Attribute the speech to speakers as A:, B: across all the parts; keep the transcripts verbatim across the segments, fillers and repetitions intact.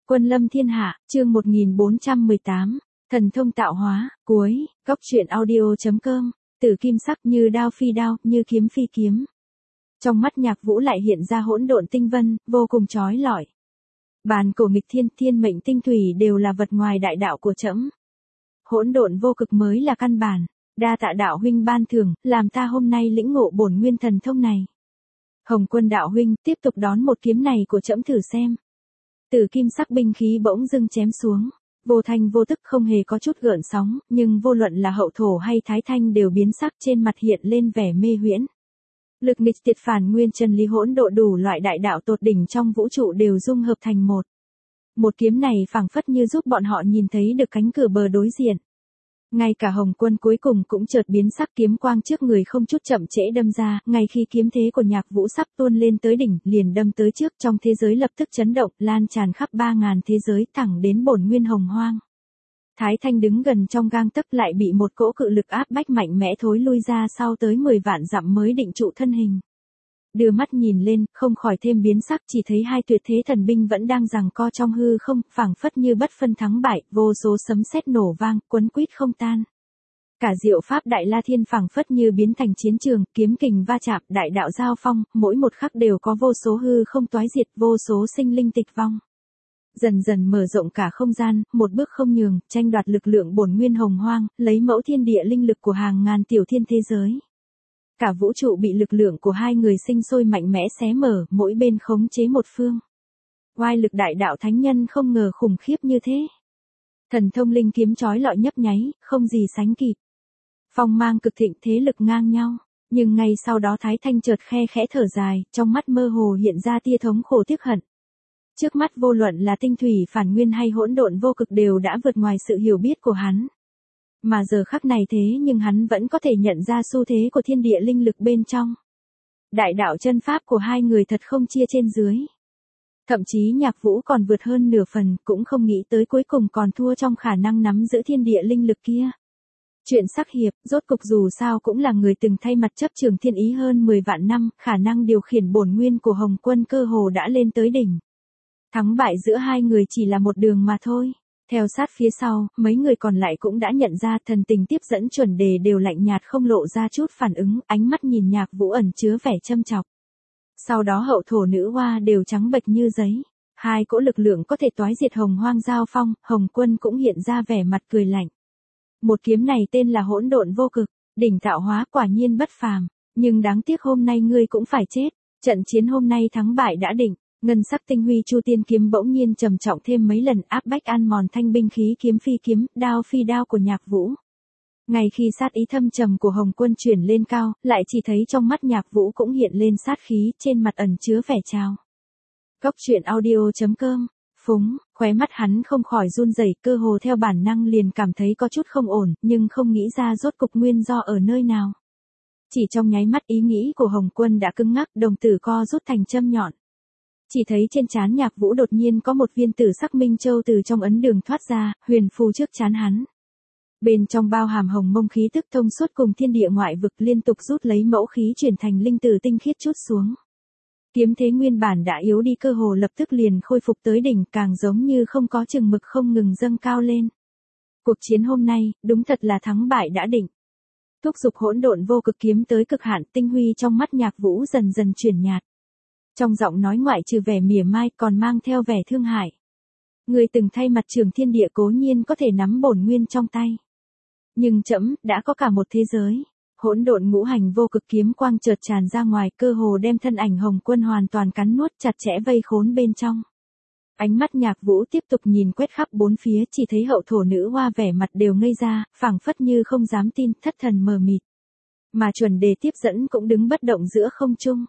A: Quân lâm thiên hạ, chương một nghìn bốn trăm mười tám, thần thông tạo hóa, cuối, góc truyện audio.com, tử kim sắc như đao phi đao, như kiếm phi kiếm. Trong mắt Nhạc Vũ lại hiện ra hỗn độn tinh vân, vô cùng chói lọi. Bàn cổ nghịch thiên, thiên mệnh tinh thủy đều là vật ngoài đại đạo của trẫm. Hỗn độn vô cực mới là căn bản, đa tạ đạo huynh ban thưởng, làm ta hôm nay lĩnh ngộ bổn nguyên thần thông này. Hồng Quân đạo huynh, tiếp tục đón một kiếm này của trẫm thử xem. Tử kim sắc binh khí bỗng dưng chém xuống, vô thanh vô tức không hề có chút gợn sóng, nhưng vô luận là hậu thổ hay thái thanh đều biến sắc, trên mặt hiện lên vẻ mê huyễn. Lực nghịch tiệt phản nguyên chân lý hỗn độ đủ loại đại đạo tột đỉnh trong vũ trụ đều dung hợp thành một. Một kiếm này phảng phất như giúp bọn họ nhìn thấy được cánh cửa bờ đối diện. Ngay cả Hồng Quân cuối cùng cũng chợt biến sắc, kiếm quang trước người không chút chậm trễ đâm ra, ngay khi kiếm thế của Nhạc Vũ sắp tuôn lên tới đỉnh, liền đâm tới trước, trong thế giới lập tức chấn động, lan tràn khắp ba ngàn thế giới, thẳng đến bổn nguyên hồng hoang. Thái Thanh đứng gần trong gang tấc lại bị một cỗ cự lực áp bách mạnh mẽ thối lui ra sau tới mười vạn dặm mới định trụ thân hình. Đưa mắt nhìn lên, không khỏi thêm biến sắc, chỉ thấy hai tuyệt thế thần binh vẫn đang giằng co trong hư không, phảng phất như bất phân thắng bại, vô số sấm sét nổ vang, quấn quýt không tan. Cả diệu pháp Đại La Thiên phảng phất như biến thành chiến trường, kiếm kình va chạm, đại đạo giao phong, mỗi một khắc đều có vô số hư không toái diệt, vô số sinh linh tịch vong. Dần dần mở rộng cả không gian, một bước không nhường, tranh đoạt lực lượng bổn nguyên hồng hoang, lấy mẫu thiên địa linh lực của hàng ngàn tiểu thiên thế giới. Cả vũ trụ bị lực lượng của hai người sinh sôi mạnh mẽ xé mở, mỗi bên khống chế một phương. Oai lực đại đạo thánh nhân không ngờ khủng khiếp như thế. Thần thông linh kiếm chói lọi nhấp nháy, không gì sánh kịp. Phong mang cực thịnh, thế lực ngang nhau, nhưng ngay sau đó Thái Thanh chợt khe khẽ thở dài, trong mắt mơ hồ hiện ra tia thống khổ tiếc hận. Trước mắt vô luận là tinh thủy phản nguyên hay hỗn độn vô cực đều đã vượt ngoài sự hiểu biết của hắn. Mà giờ khắc này thế nhưng hắn vẫn có thể nhận ra xu thế của thiên địa linh lực bên trong. Đại đạo chân pháp của hai người thật không chia trên dưới. Thậm chí Nhạc Vũ còn vượt hơn nửa phần, cũng không nghĩ tới cuối cùng còn thua trong khả năng nắm giữ thiên địa linh lực kia. Chuyện sắc hiệp, rốt cục dù sao cũng là người từng thay mặt chấp trường thiên ý hơn mười vạn năm, khả năng điều khiển bổn nguyên của Hồng Quân cơ hồ đã lên tới đỉnh. Thắng bại giữa hai người chỉ là một đường mà thôi. Theo sát phía sau, mấy người còn lại cũng đã nhận ra thần tình tiếp dẫn chuẩn đề đều lạnh nhạt không lộ ra chút phản ứng, ánh mắt nhìn Nhạc Vũ ẩn chứa vẻ châm chọc. Sau đó hậu thổ nữ hoa đều trắng bệch như giấy. Hai cỗ lực lượng có thể toái diệt hồng hoang giao phong, Hồng Quân cũng hiện ra vẻ mặt cười lạnh. Một kiếm này tên là hỗn độn vô cực, đỉnh tạo hóa quả nhiên bất phàm, nhưng đáng tiếc hôm nay ngươi cũng phải chết, trận chiến hôm nay thắng bại đã định. Ngân sắc tinh huy chu tiên kiếm bỗng nhiên trầm trọng thêm mấy lần, áp bách ăn mòn thanh binh khí kiếm phi kiếm, đao phi đao của Nhạc Vũ. Ngay khi sát ý thâm trầm của Hồng Quân chuyển lên cao, lại chỉ thấy trong mắt Nhạc Vũ cũng hiện lên sát khí, trên mặt ẩn chứa vẻ trào. Góc truyện audio.com, phúng, khóe mắt hắn không khỏi run rẩy, cơ hồ theo bản năng liền cảm thấy có chút không ổn, nhưng không nghĩ ra rốt cục nguyên do ở nơi nào. Chỉ trong nháy mắt ý nghĩ của Hồng Quân đã cứng ngắc, đồng tử co rút thành châm nhọn. Chỉ thấy trên trán Nhạc Vũ đột nhiên có một viên tử sắc minh châu từ trong ấn đường thoát ra, huyền phù trước trán hắn. Bên trong bao hàm hồng mông khí tức thông suốt cùng thiên địa ngoại vực, liên tục rút lấy mẫu khí chuyển thành linh tử tinh khiết chút xuống. Kiếm thế nguyên bản đã yếu đi cơ hồ lập tức liền khôi phục tới đỉnh, càng giống như không có chừng mực không ngừng dâng cao lên. Cuộc chiến hôm nay, đúng thật là thắng bại đã định. Thúc giục hỗn độn vô cực kiếm tới cực hạn, tinh huy trong mắt Nhạc Vũ dần dần chuyển nhạt. Trong giọng nói ngoại trừ vẻ mỉa mai còn mang theo vẻ thương hại. Người từng thay mặt trường thiên địa cố nhiên có thể nắm bổn nguyên trong tay. Nhưng trẫm đã có cả một thế giới. Hỗn độn ngũ hành vô cực kiếm quang chợt tràn ra ngoài, cơ hồ đem thân ảnh Hồng Quân hoàn toàn cắn nuốt, chặt chẽ vây khốn bên trong. Ánh mắt Nhạc Vũ tiếp tục nhìn quét khắp bốn phía, chỉ thấy hậu thổ nữ hoa vẻ mặt đều ngây ra, phảng phất như không dám tin, thất thần mờ mịt. Mà chuẩn đề tiếp dẫn cũng đứng bất động giữa không trung.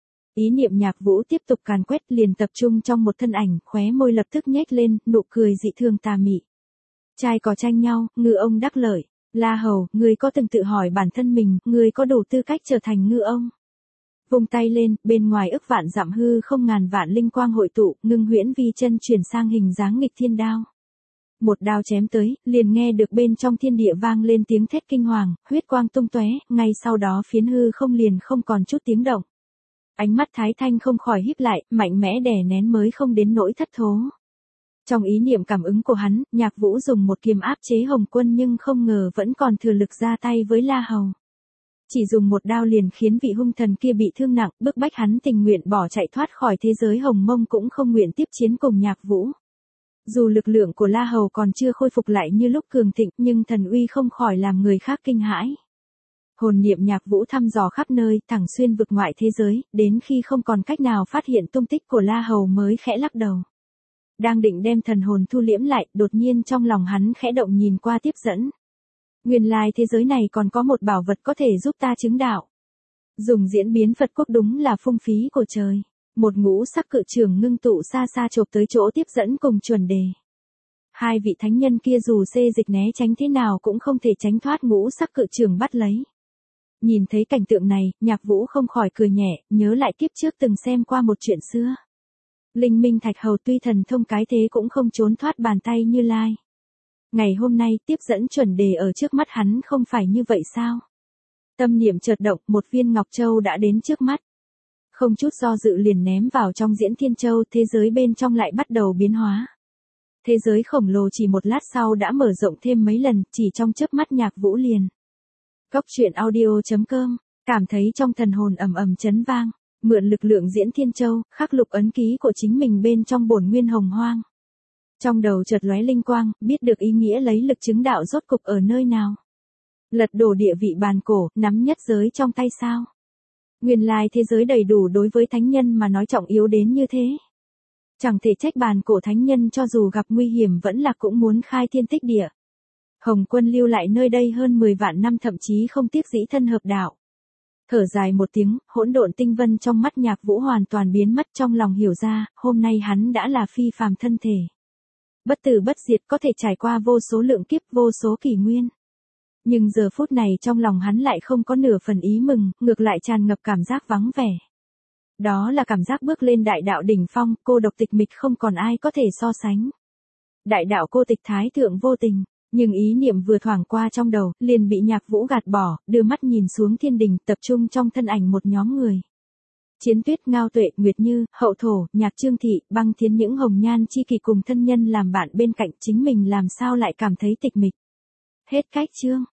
A: Ý niệm Nhạc Vũ tiếp tục càn quét, liền tập trung trong một thân ảnh, khóe môi lập tức nhếch lên, nụ cười dị thường tà mị. Trai có tranh nhau, ngư ông đắc lợi. La Hầu, ngươi có từng tự hỏi bản thân mình, ngươi có đủ tư cách trở thành ngư ông? Vung tay lên, bên ngoài ức vạn dặm hư không ngàn vạn linh quang hội tụ, ngưng huyễn vi chân chuyển sang hình dáng nghịch thiên đao. Một đao chém tới, liền nghe được bên trong thiên địa vang lên tiếng thét kinh hoàng, huyết quang tung tóe, ngay sau đó phiến hư không liền không còn chút tiếng động. Ánh mắt Thái Thanh không khỏi híp lại, mạnh mẽ đè nén mới không đến nỗi thất thố. Trong ý niệm cảm ứng của hắn, Nhạc Vũ dùng một kiếm áp chế Hồng Quân nhưng không ngờ vẫn còn thừa lực ra tay với La Hầu. Chỉ dùng một đao liền khiến vị hung thần kia bị thương nặng, bức bách hắn tình nguyện bỏ chạy thoát khỏi thế giới Hồng Mông cũng không nguyện tiếp chiến cùng Nhạc Vũ. Dù lực lượng của La Hầu còn chưa khôi phục lại như lúc cường thịnh, nhưng thần uy không khỏi làm người khác kinh hãi. Hồn niệm Nhạc Vũ thăm dò khắp nơi, thẳng xuyên vực ngoại thế giới, đến khi không còn cách nào phát hiện tung tích của La Hầu mới khẽ lắc đầu. Đang định đem thần hồn thu liễm lại, đột nhiên trong lòng hắn khẽ động nhìn qua tiếp dẫn. Nguyên lai thế giới này còn có một bảo vật có thể giúp ta chứng đạo. Dùng diễn biến Phật quốc đúng là phung phí của trời. Một ngũ sắc cự trường ngưng tụ xa xa chộp tới chỗ tiếp dẫn cùng chuẩn đề. Hai vị thánh nhân kia dù xê dịch né tránh thế nào cũng không thể tránh thoát ngũ sắc cự trường bắt lấy. Nhìn thấy cảnh tượng này, Nhạc Vũ không khỏi cười nhẹ, nhớ lại kiếp trước từng xem qua một chuyện xưa. Linh Minh Thạch Hầu tuy thần thông cái thế cũng không trốn thoát bàn tay Như Lai. Ngày hôm nay tiếp dẫn chuẩn đề ở trước mắt hắn không phải như vậy sao? Tâm niệm chợt động, một viên Ngọc Châu đã đến trước mắt. Không chút do dự liền ném vào trong Diễn Thiên Châu, thế giới bên trong lại bắt đầu biến hóa. Thế giới khổng lồ chỉ một lát sau đã mở rộng thêm mấy lần, chỉ trong chớp mắt Nhạc Vũ liền. Góc truyện audio chấm com, cảm thấy trong thần hồn ầm ầm chấn vang, mượn lực lượng Diễn Thiên Châu, khắc lục ấn ký của chính mình bên trong bổn nguyên hồng hoang. Trong đầu chợt lóe linh quang, biết được ý nghĩa lấy lực chứng đạo rốt cục ở nơi nào. Lật đổ địa vị bàn cổ, nắm nhất giới trong tay sao? Nguyên lai thế giới đầy đủ đối với thánh nhân mà nói trọng yếu đến như thế. Chẳng thể trách bàn cổ thánh nhân cho dù gặp nguy hiểm vẫn là cũng muốn khai thiên tích địa. Hồng Quân lưu lại nơi đây hơn mười vạn năm thậm chí không tiếc dĩ thân hợp đạo. Thở dài một tiếng, hỗn độn tinh vân trong mắt Nhạc Vũ hoàn toàn biến mất, trong lòng hiểu ra, hôm nay hắn đã là phi phàm thân thể. Bất tử bất diệt có thể trải qua vô số lượng kiếp, vô số kỷ nguyên. Nhưng giờ phút này trong lòng hắn lại không có nửa phần ý mừng, ngược lại tràn ngập cảm giác vắng vẻ. Đó là cảm giác bước lên đại đạo đỉnh phong, cô độc tịch mịch không còn ai có thể so sánh. Đại đạo cô tịch thái thượng vô tình, nhưng ý niệm vừa thoảng qua trong đầu, liền bị Nhạc Vũ gạt bỏ, đưa mắt nhìn xuống thiên đình, tập trung trong thân ảnh một nhóm người. Chiến Tuyết, Ngao Tuệ, Nguyệt Như, Hậu Thổ, Nhạc Trương Thị, Băng Thiến những hồng nhan chi kỷ cùng thân nhân làm bạn bên cạnh, chính mình làm sao lại cảm thấy tịch mịch. Hết cách chương.